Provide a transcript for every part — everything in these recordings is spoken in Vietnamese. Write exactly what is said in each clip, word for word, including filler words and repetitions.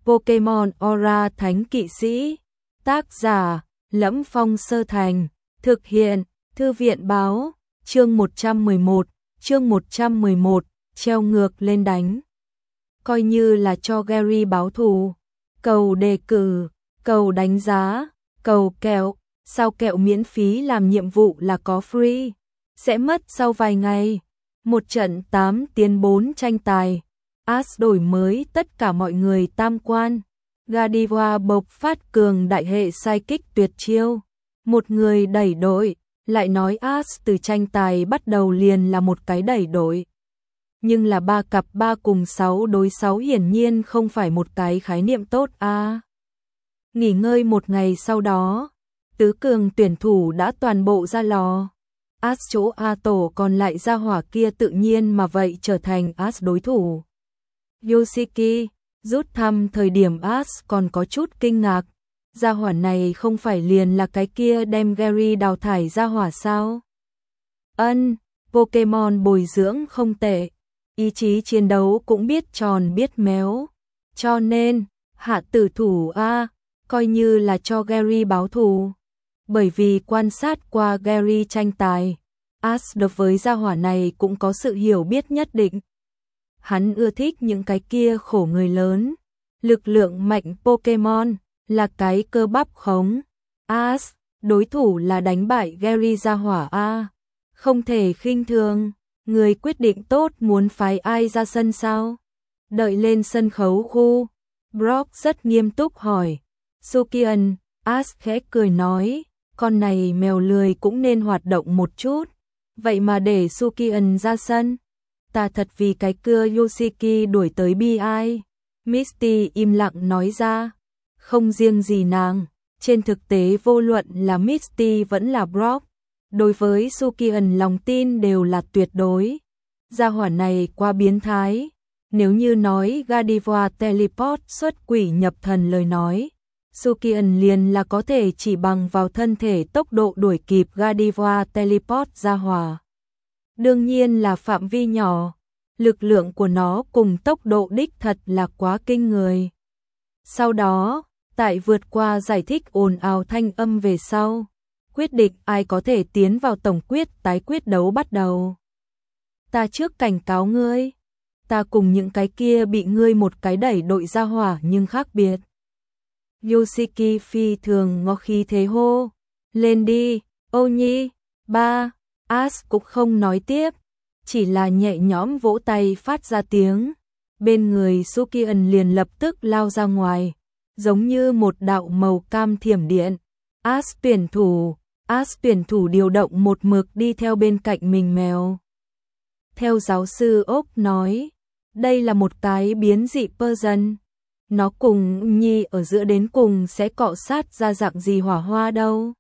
Pokemon Aura Thánh Kỵ Sĩ. Tác giả: Lẫm Phong Sơ Thành. Thực hiện: Thư viện báo. Chương một trăm mười một, chương một trăm mười một, treo ngược lên đánh. Coi như là cho Gary báo thù. Cầu đề cử, cầu đánh giá, cầu kẹo. Sao kẹo miễn phí làm nhiệm vụ là có free. Sẽ mất sau vài ngày. Một trận tám tiến bốn tranh tài. Ash đổi mới tất cả mọi người tam quan. Gardevoir bộc phát cường đại hệ psychic tuyệt chiêu. Một người đẩy đội. Lại nói Ash từ tranh tài bắt đầu liền là một cái đẩy đội. Nhưng là ba cặp ba cùng sáu đối sáu hiển nhiên không phải một cái khái niệm tốt a. À. Nghỉ ngơi một ngày sau đó, tứ cường tuyển thủ đã toàn bộ ra lò. Ash chỗ A tổ còn lại ra hỏa kia tự nhiên mà vậy trở thành Ash đối thủ. Yoshiki rút thăm thời điểm Ash còn có chút kinh ngạc. Gia hỏa này không phải liền là cái kia đem Gary đào thải gia hỏa sao? Ân, Pokemon bồi dưỡng không tệ, ý chí chiến đấu cũng biết tròn biết méo. Cho nên, hạ tử thủ A, coi như là cho Gary báo thù. Bởi vì quan sát qua Gary tranh tài, Ash đối với gia hỏa này cũng có sự hiểu biết nhất định. Hắn ưa thích những cái kia khổ người lớn, lực lượng mạnh Pokemon. Là cái cơ bắp khống. Ash, đối thủ là đánh bại Gary gia hỏa A. Không thể khinh thường. Người quyết định tốt muốn phái ai ra sân sao? Đợi lên sân khấu khu. Brock rất nghiêm túc hỏi. Sukian, Ash khẽ cười nói. Con này mèo lười cũng nên hoạt động một chút. Vậy mà để Sukian ra sân. Ta thật vì cái cưa Yoshiki đuổi tới bi ai. Misty im lặng nói ra. Không riêng gì nàng, trên thực tế vô luận là Misty vẫn là Brock, đối với Sukian lòng tin đều là tuyệt đối. Gia hỏa này quá biến thái, nếu như nói Gardevoir teleport xuất quỷ nhập thần lời nói, Sukian liền là có thể chỉ bằng vào thân thể tốc độ đuổi kịp Gardevoir teleport gia hỏa. Đương nhiên là phạm vi nhỏ, lực lượng của nó cùng tốc độ đích thật là quá kinh người. Sau đó, tại vượt qua giải thích ồn ào thanh âm về sau, quyết định ai có thể tiến vào tổng quyết tái quyết đấu bắt đầu. Ta trước cảnh cáo ngươi, ta cùng những cái kia bị ngươi một cái đẩy đội ra hỏa nhưng khác biệt. Yoshiki phi thường ngó khí thế hô, lên đi, ô nhi, ba, Ash cũng không nói tiếp, chỉ là nhẹ nhõm vỗ tay phát ra tiếng, bên người Sukian liền lập tức lao ra ngoài. Giống như một đạo màu cam thiểm điện. Ash tuyển thủ, Ash tuyển thủ điều động một mực đi theo bên cạnh mình mèo. Theo giáo sư Oak nói, đây là một cái biến dị Persian. Nó cùng Nhi ở giữa đến cùng sẽ cọ sát ra dạng gì hỏa hoa đâu.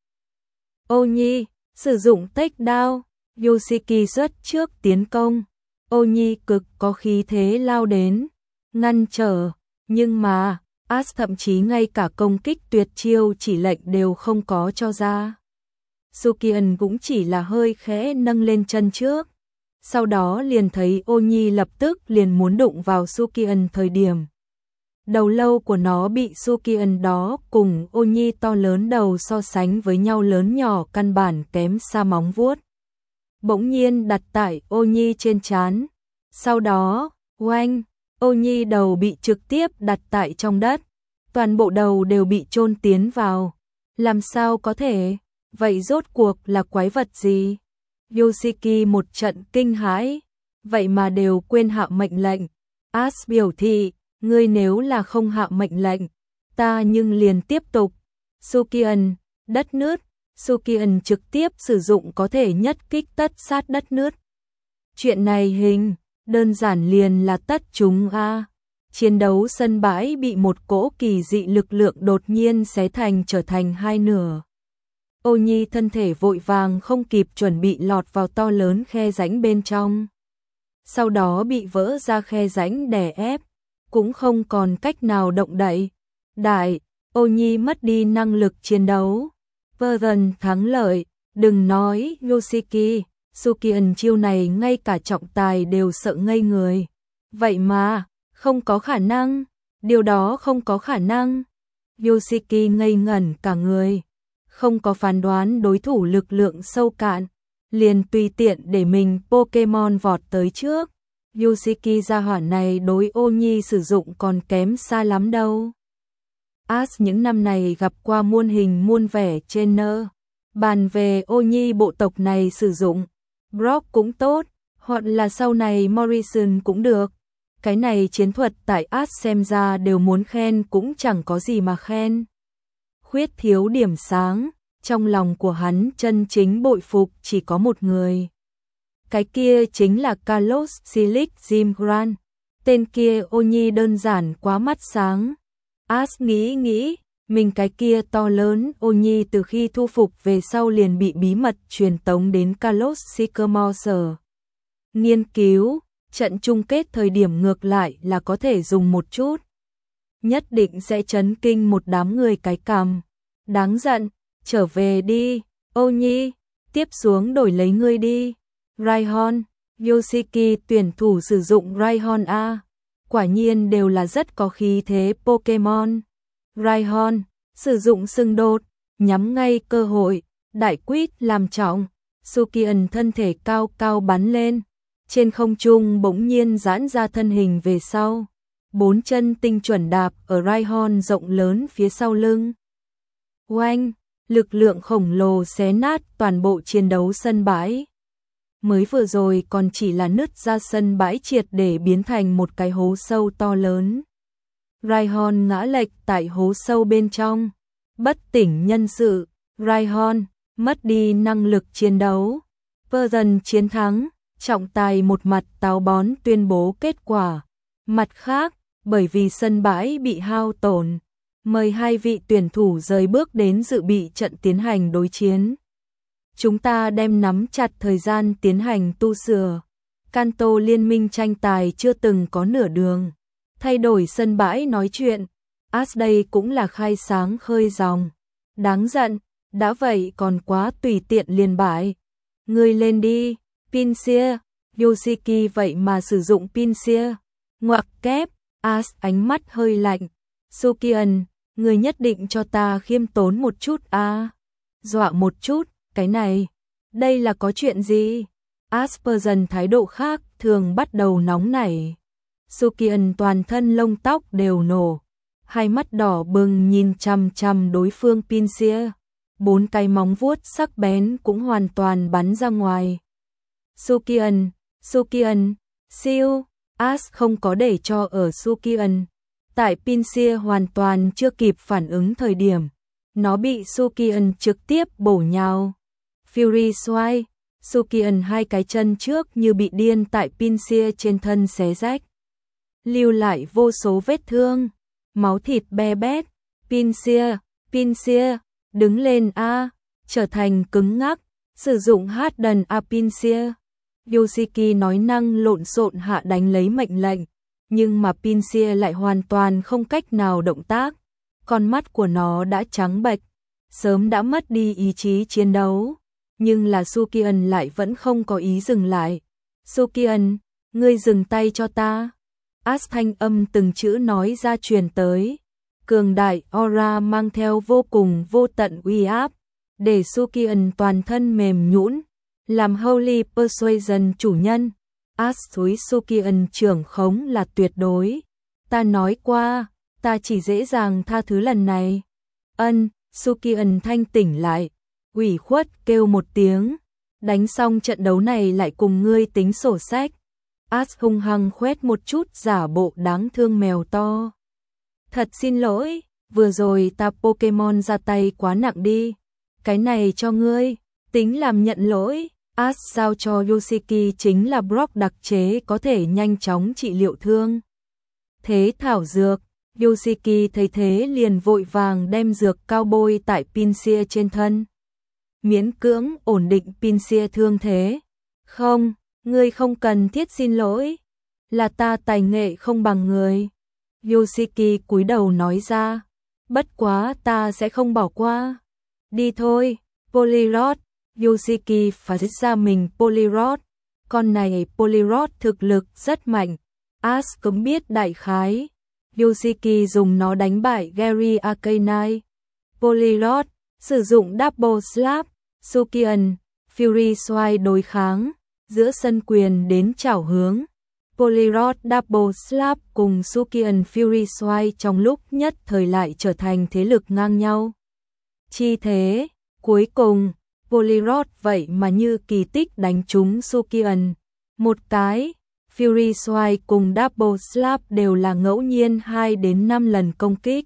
Ô Nhi, sử dụng takedown, Yoshiki xuất trước tiến công. Ô Nhi cực có khí thế lao đến, ngăn trở, nhưng mà Ash thậm chí ngay cả công kích tuyệt chiêu chỉ lệnh đều không có cho ra. Sukian cũng chỉ là hơi khẽ nâng lên chân trước. Sau đó liền thấy Ô Nhi lập tức liền muốn đụng vào Sukian thời điểm. Đầu lâu của nó bị Sukian đó cùng Ô Nhi to lớn đầu so sánh với nhau lớn nhỏ căn bản kém xa móng vuốt. Bỗng nhiên đặt tại Ô Nhi trên trán. Sau đó, oanh, Ô Nhi đầu bị trực tiếp đặt tại trong đất, toàn bộ đầu đều bị chôn tiến vào. Làm sao có thể? Vậy rốt cuộc là quái vật gì? Yoshiki một trận kinh hãi, vậy mà đều quên hạ mệnh lệnh. Ash biểu thị, ngươi nếu là không hạ mệnh lệnh, ta nhưng liền tiếp tục. Sukian, đất nứt. Sukian trực tiếp sử dụng có thể nhất kích tất sát đất nứt. Chuyện này hình đơn giản liền là tất chúng a. Chiến đấu sân bãi bị một cỗ kỳ dị lực lượng đột nhiên xé thành trở thành hai nửa. Ô Nhi thân thể vội vàng không kịp chuẩn bị lọt vào to lớn khe rãnh bên trong. Sau đó bị vỡ ra khe rãnh đè ép, cũng không còn cách nào động đậy. Đại, Ô Nhi mất đi năng lực chiến đấu. Version thắng lợi, đừng nói Yoshiki, Sukian chiêu này ngay cả trọng tài đều sợ ngây người. Vậy mà, không có khả năng, Điều đó không có khả năng. Yoshiki ngây ngẩn cả người. Không có phán đoán đối thủ lực lượng sâu cạn. Liền tùy tiện để mình Pokemon vọt tới trước. Yoshiki gia hỏa này đối Ô Nhi sử dụng còn kém xa lắm đâu. Ash những năm này gặp qua muôn hình muôn vẻ trên nơ. Bàn về Ô Nhi bộ tộc này sử dụng. Brock cũng tốt, hoặc là sau này Morrison cũng được. Cái này chiến thuật tại Ash xem ra đều muốn khen cũng chẳng có gì mà khen. Khuyết thiếu điểm sáng, trong lòng của hắn chân chính bội phục chỉ có một người. Cái kia chính là Carlos Silic Jim Grant. Tên kia Ô Nhi đơn giản quá mắt sáng. Ash nghĩ nghĩ, mình cái kia to lớn Ô Nhi từ khi thu phục về sau liền bị bí mật truyền tống đến Carlos Sycamore sở. Nghiên cứu, trận chung kết thời điểm ngược lại là có thể dùng một chút. Nhất định sẽ chấn kinh một đám người cái cằm. Đáng giận, trở về đi, Ô Nhi, tiếp xuống đổi lấy ngươi đi. Rhyhorn, Yoshiki tuyển thủ sử dụng Rhyhorn A. Quả nhiên đều là rất có khí thế Pokemon. Rhyhorn, sử dụng xung đột, nhắm ngay cơ hội, đại quýt làm trọng. Sukian thân thể cao cao bắn lên. Trên không trung bỗng nhiên giãn ra thân hình về sau. Bốn chân tinh chuẩn đạp ở Rhyhorn rộng lớn phía sau lưng. Oanh, lực lượng khổng lồ xé nát toàn bộ chiến đấu sân bãi. Mới vừa rồi còn chỉ là nứt ra sân bãi triệt để biến thành một cái hố sâu to lớn. Rhyhorn ngã lệch tại hố sâu bên trong. Bất tỉnh nhân sự, Rhyhorn mất đi năng lực chiến đấu. Persian chiến thắng, trọng tài một mặt táo bón tuyên bố kết quả. Mặt khác, bởi vì sân bãi bị hao tổn, mời hai vị tuyển thủ rời bước đến dự bị trận tiến hành đối chiến. Chúng ta đem nắm chặt thời gian tiến hành tu sửa. Kanto liên minh tranh tài chưa từng có nửa đường. Thay đổi sân bãi nói chuyện. Ash đây cũng là khai sáng khơi dòng. Đáng giận, đã vậy còn quá tùy tiện liền bại. Ngươi lên đi, Pinsir. Yoshiki vậy mà sử dụng Pinsir. Ngoặc kép, Ash ánh mắt hơi lạnh. Sukian, ngươi nhất định cho ta khiêm tốn một chút a. À? Dọa một chút. Cái này, đây là có chuyện gì? Aspergen thái độ khác thường bắt đầu nóng nảy. Sukian toàn thân lông tóc đều nổ, hai mắt đỏ bừng nhìn chằm chằm đối phương Pinsir. Bốn cái móng vuốt sắc bén cũng hoàn toàn bắn ra ngoài. Sukian, Sukian, siêu, As không có để cho ở Sukian. Tại Pinsir hoàn toàn chưa kịp phản ứng thời điểm, nó bị Sukian trực tiếp bổ nhào. Fury xoay, Sukian hai cái chân trước như bị điên tại Pinsir trên thân xé rách. Lưu lại vô số vết thương, máu thịt be bét. Pinsir, Pinsir, đứng lên a, trở thành cứng ngắc, sử dụng hát đần a Pinsir. Yoshiki nói năng lộn xộn hạ đánh lấy mệnh lệnh, nhưng mà Pinsir lại hoàn toàn không cách nào động tác. Con mắt của nó đã trắng bệch, sớm đã mất đi ý chí chiến đấu. Nhưng là Sukian lại vẫn không có ý dừng lại. Sukian, ngươi dừng tay cho ta. As thanh âm từng chữ nói ra truyền tới. Cường đại aura mang theo vô cùng vô tận uy áp, để Sukian toàn thân mềm nhũn. Làm Holy Persuasion chủ nhân, As suối Sukian trưởng khống là tuyệt đối. Ta nói qua, ta chỉ dễ dàng tha thứ lần này. Ân, Sukian thanh tỉnh lại, ủy khuất kêu một tiếng. Đánh xong trận đấu này lại cùng ngươi tính sổ sách. As hung hăng khoét một chút giả bộ đáng thương mèo to. Thật xin lỗi, vừa rồi ta Pokemon ra tay quá nặng đi. Cái này cho ngươi, tính làm nhận lỗi. As giao cho Yoshiki chính là Brock đặc chế có thể nhanh chóng trị liệu thương thế thảo dược. Yoshiki thấy thế liền vội vàng đem dược cao bôi tại Pinsir trên thân. Miễn cưỡng ổn định Pinsir thương thế. Không, ngươi không cần thiết xin lỗi. Là ta tài nghệ không bằng người. Yoshiki cúi đầu nói ra. Bất quá ta sẽ không bỏ qua. Đi thôi, Polyrod. Yoshiki phải ra mình Polyrod. Con này Polyrod thực lực rất mạnh. As cũng biết đại khái. Yoshiki dùng nó đánh bại Gary Akanai. Polyrod sử dụng Double Slap, Sukian, Fury Swai đối kháng, giữa sân quyền đến chảo hướng. Polyrod Double Slap cùng Sukian Fury Swai trong lúc nhất thời lại trở thành thế lực ngang nhau. Chi thế, cuối cùng, Polyrod vậy mà như kỳ tích đánh trúng Sukian. Một cái, Fury Swai cùng Double Slap đều là ngẫu nhiên hai đến năm lần công kích.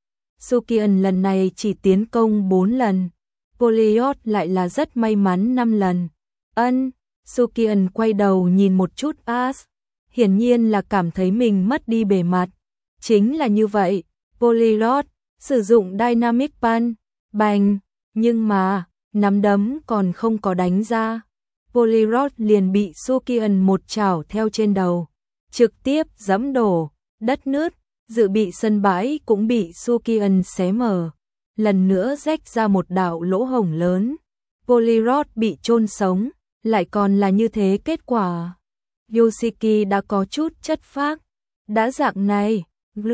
Sukian lần này chỉ tiến công bốn lần, Polyrod lại là rất may mắn năm lần. Ân, Sukian quay đầu nhìn một chút As, hiển nhiên là cảm thấy mình mất đi bề mặt. Chính là như vậy, Polyrod sử dụng Dynamic Punch, bành, nhưng mà, nắm đấm còn không có đánh ra. Polyrod liền bị Sukian một chảo theo trên đầu, trực tiếp giẫm đổ, đất nứt, dự bị sân bãi cũng bị Sukian xé mở, lần nữa rách ra một đạo lỗ hổng lớn. Polyrod bị chôn sống, lại còn là như thế kết quả. Yoshiki đã có chút chất phác, đã dạng này,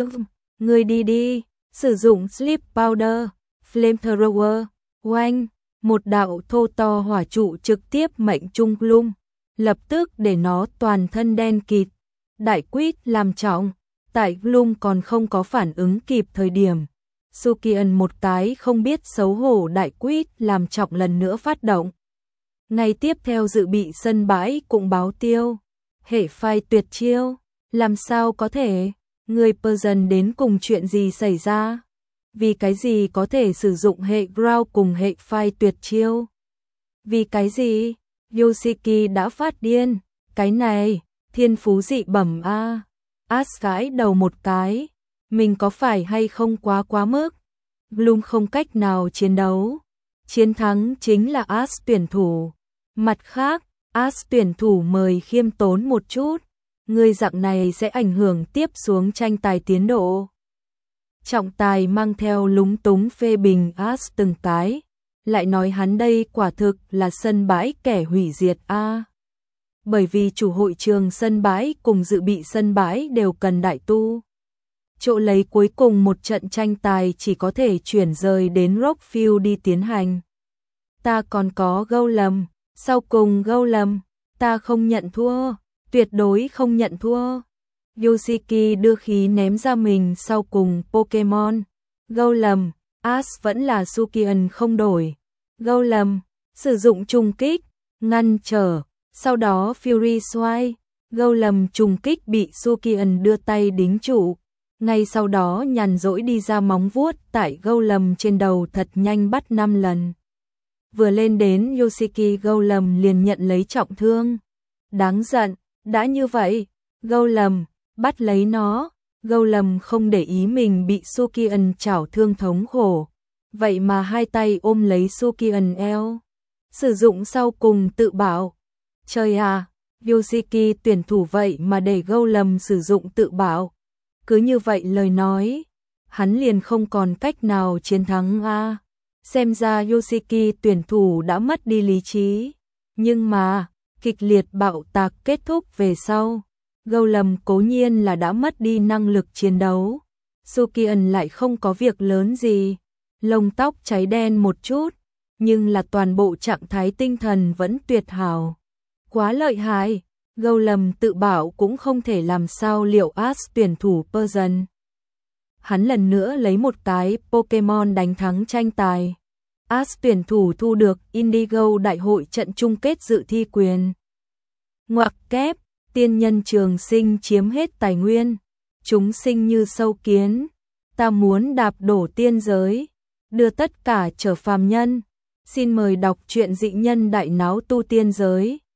người đi đi, sử dụng Sleep Powder, Flamethrower, oanh. Một đạo thô to hỏa trụ trực tiếp mệnh trung Gloom, lập tức để nó toàn thân đen kịt. Đại quýt làm trọng, tại Gloom còn không có phản ứng kịp thời điểm. Sukian một cái không biết xấu hổ đại quýt làm trọng lần nữa phát động. Ngay tiếp theo dự bị sân bãi cũng báo tiêu. Hệ phai tuyệt chiêu, làm sao có thể, người Persian đến cùng chuyện gì xảy ra? Vì cái gì có thể sử dụng hệ ground cùng hệ phai tuyệt chiêu? Vì cái gì? Yoshiki đã phát điên, cái này, thiên phú dị bẩm a. As gãi đầu một cái, mình có phải hay không quá quá mức? Gloom không cách nào chiến đấu, chiến thắng chính là As tuyển thủ. Mặt khác, As tuyển thủ mời khiêm tốn một chút, người dạng này sẽ ảnh hưởng tiếp xuống tranh tài tiến độ. Trọng tài mang theo lúng túng phê bình As từng cái, lại nói hắn đây quả thực là sân bãi kẻ hủy diệt a. Bởi vì chủ hội trường sân bãi cùng dự bị sân bãi đều cần đại tu. Chỗ lấy cuối cùng một trận tranh tài chỉ có thể chuyển rời đến Rockfield đi tiến hành. Ta còn có Golem, sau cùng Golem, ta không nhận thua, tuyệt đối không nhận thua. Yoshiki đưa khí ném ra mình sau cùng Pokemon. Golem, As vẫn là Sukian không đổi. Golem, sử dụng trùng kích, ngăn trở, sau đó Fury Swai. Golem trùng kích bị Sukian đưa tay đính trụ. Ngay sau đó nhàn rỗi đi ra móng vuốt tại Golem trên đầu thật nhanh bắt năm lần. Vừa lên đến Yoshiki Golem liền nhận lấy trọng thương. Đáng giận, đã như vậy, Golem, bắt lấy nó. Golem không để ý mình bị Sukian chảo thương thống khổ. Vậy mà hai tay ôm lấy Sukian eo. Sử dụng sau cùng tự bảo. Trời à, Yoshiki tuyển thủ vậy mà để Golem sử dụng tự bảo. Cứ như vậy lời nói, hắn liền không còn cách nào chiến thắng a. Xem ra Yoshiki tuyển thủ đã mất đi lý trí. Nhưng mà, kịch liệt bạo tạc kết thúc về sau. Golem cố nhiên là đã mất đi năng lực chiến đấu. Sukian lại không có việc lớn gì. Lông tóc cháy đen một chút, nhưng là toàn bộ trạng thái tinh thần vẫn tuyệt hảo. Quá lợi hại, Golem tự bảo cũng không thể làm sao liệu As tuyển thủ Persian. Hắn lần nữa lấy một cái Pokemon đánh thắng tranh tài. As tuyển thủ thu được Indigo đại hội trận chung kết dự thi quyền. Ngoặc kép, tiên nhân trường sinh chiếm hết tài nguyên. Chúng sinh như sâu kiến. Ta muốn đạp đổ tiên giới. Đưa tất cả trở phàm nhân. Xin mời đọc truyện dị nhân đại náo tu tiên giới.